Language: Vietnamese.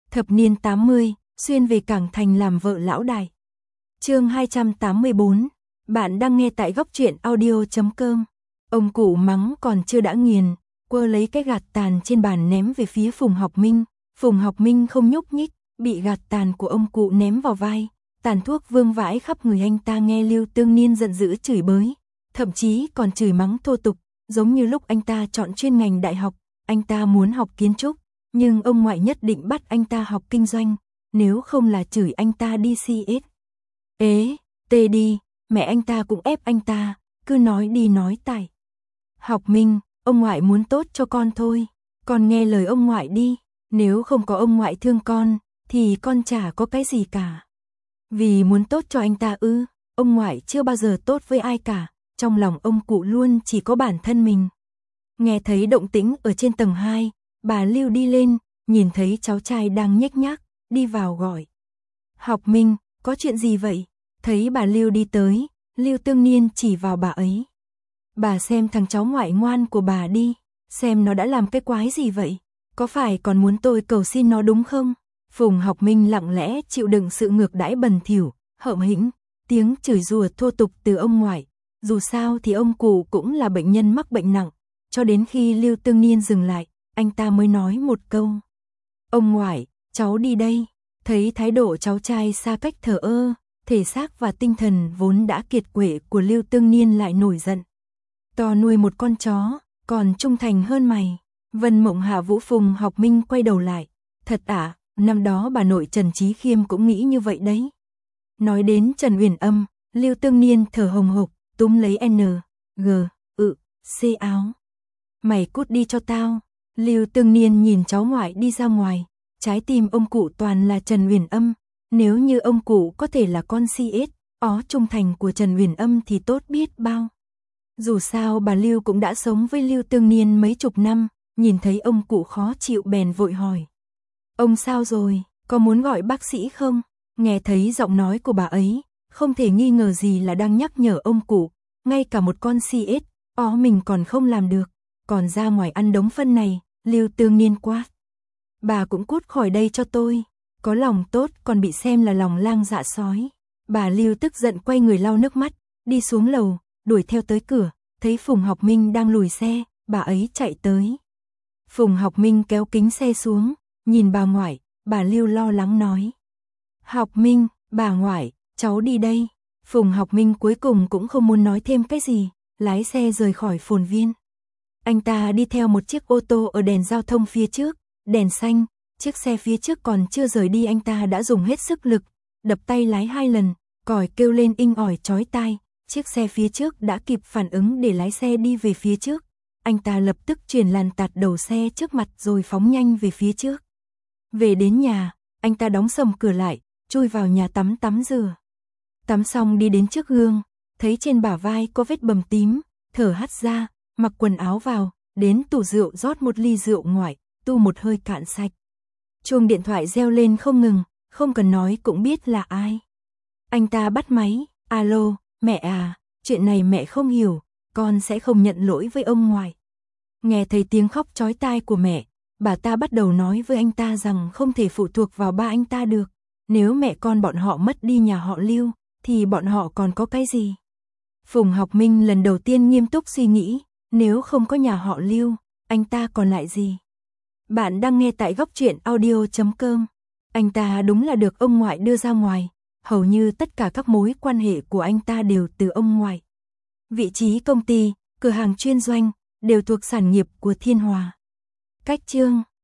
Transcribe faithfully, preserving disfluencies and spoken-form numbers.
Thập niên tám mươi, xuyên về Cảng Thành làm vợ lão đại. Chương hai trăm tám mươi bốn. Bạn đang nghe tại góc truyện audio chấm com. Ông cụ mắng còn chưa đã nghiền, quơ lấy cái gạt tàn trên bàn ném về phía Phùng Học Minh. Phùng Học Minh không nhúc nhích, bị gạt tàn của ông cụ ném vào vai, tàn thuốc vương vãi khắp người anh ta. Nghe Lưu Tương Niên giận dữ chửi bới, thậm chí còn chửi mắng thô tục, giống như lúc anh ta chọn chuyên ngành đại học, anh ta muốn học kiến trúc, nhưng ông ngoại nhất định bắt anh ta học kinh doanh, nếu không là chửi anh ta đi xê ét. Ế, tê đi, mẹ anh ta cũng ép anh ta, cứ nói đi nói tải. Học Minh, ông ngoại muốn tốt cho con thôi, con nghe lời ông ngoại đi, nếu không có ông ngoại thương con, thì con chả có cái gì cả. Vì muốn tốt cho anh ta ư, ông ngoại chưa bao giờ tốt với ai cả, trong lòng ông cụ luôn chỉ có bản thân mình. Nghe thấy động tĩnh ở trên tầng hai, bà Lưu đi lên, nhìn thấy cháu trai đang nhếch nhác, đi vào gọi. Học Minh, có chuyện gì vậy? Thấy bà Lưu đi tới, Lưu Tương Niên chỉ vào bà ấy. Bà xem thằng cháu ngoại ngoan của bà đi, xem nó đã làm cái quái gì vậy? Có phải còn muốn tôi cầu xin nó đúng không? Phùng Học Minh lặng lẽ chịu đựng sự ngược đãi bẩn thỉu, hợm hĩnh, tiếng chửi rủa thô tục từ ông ngoại. Dù sao thì ông cụ cũng là bệnh nhân mắc bệnh nặng, cho đến khi Lưu Tương Niên dừng lại, anh ta mới nói một câu. Ông ngoại, cháu đi đây. Thấy thái độ cháu trai xa cách thờ ơ, thể xác và tinh thần vốn đã kiệt quệ của Lưu Tương Niên lại nổi giận. To nuôi một con chó, còn trung thành hơn mày. Vân Mộng Hạ Vũ. Phùng Học Minh quay đầu lại. Thật ạ, à, năm đó bà nội Trần Chí Khiêm cũng nghĩ như vậy đấy. Nói đến Trần Uyển Âm, Lưu Tương Niên thở hồng hộc, túm lấy N, G, ự, C áo. Mày cút đi cho tao. Lưu Tương Niên nhìn cháu ngoại đi ra ngoài, trái tim ông cụ toàn là Trần Uyển Âm. Nếu như ông cụ có thể là con xê ét, ó trung thành của Trần Uyển Âm thì tốt biết bao. Dù sao bà Lưu cũng đã sống với Lưu Tương Niên mấy chục năm, nhìn thấy ông cụ khó chịu bèn vội hỏi. Ông sao rồi, có muốn gọi bác sĩ không? Nghe thấy giọng nói của bà ấy, không thể nghi ngờ gì là đang nhắc nhở ông cụ, ngay cả một con xê ét, ó mình còn không làm được, còn ra ngoài ăn đống phân này. Lưu Tương Niên quát. Bà cũng cút khỏi đây cho tôi, có lòng tốt còn bị xem là lòng lang dạ sói. Bà Lưu tức giận quay người lau nước mắt, đi xuống lầu, đuổi theo tới cửa, thấy Phùng Học Minh đang lùi xe, bà ấy chạy tới. Phùng Học Minh kéo kính xe xuống, nhìn bà ngoại, bà Lưu lo lắng nói. Học Minh, bà ngoại, cháu đi đây. Phùng Học Minh cuối cùng cũng không muốn nói thêm cái gì, lái xe rời khỏi phồn viên. Anh ta đi theo một chiếc ô tô ở đèn giao thông phía trước, đèn xanh, chiếc xe phía trước còn chưa rời đi anh ta đã dùng hết sức lực, đập tay lái hai lần, còi kêu lên inh ỏi chói tai, chiếc xe phía trước đã kịp phản ứng để lái xe đi về phía trước. Anh ta lập tức chuyển làn tạt đầu xe trước mặt rồi phóng nhanh về phía trước. Về đến nhà, anh ta đóng sầm cửa lại, chui vào nhà tắm tắm rửa. Tắm xong đi đến trước gương, thấy trên bả vai có vết bầm tím, thở hắt ra, mặc quần áo vào, đến tủ rượu rót một ly rượu ngoại, tu một hơi cạn sạch. Chuông điện thoại reo lên không ngừng, không cần nói cũng biết là ai. Anh ta bắt máy, alo, mẹ à, chuyện này mẹ không hiểu, con sẽ không nhận lỗi với ông ngoại. Nghe thấy tiếng khóc chói tai của mẹ, bà ta bắt đầu nói với anh ta rằng không thể phụ thuộc vào ba anh ta được. Nếu mẹ con bọn họ mất đi nhà họ Lưu, thì bọn họ còn có cái gì? Phùng Học Minh lần đầu tiên nghiêm túc suy nghĩ, nếu không có nhà họ Lưu, anh ta còn lại gì? Bạn đang nghe tại góc truyện audio chấm com. Anh ta đúng là được ông ngoại đưa ra ngoài, hầu như tất cả các mối quan hệ của anh ta đều từ ông ngoại. Vị trí công ty, cửa hàng chuyên doanh, đều thuộc sản nghiệp của Thiên Hòa. Cách chương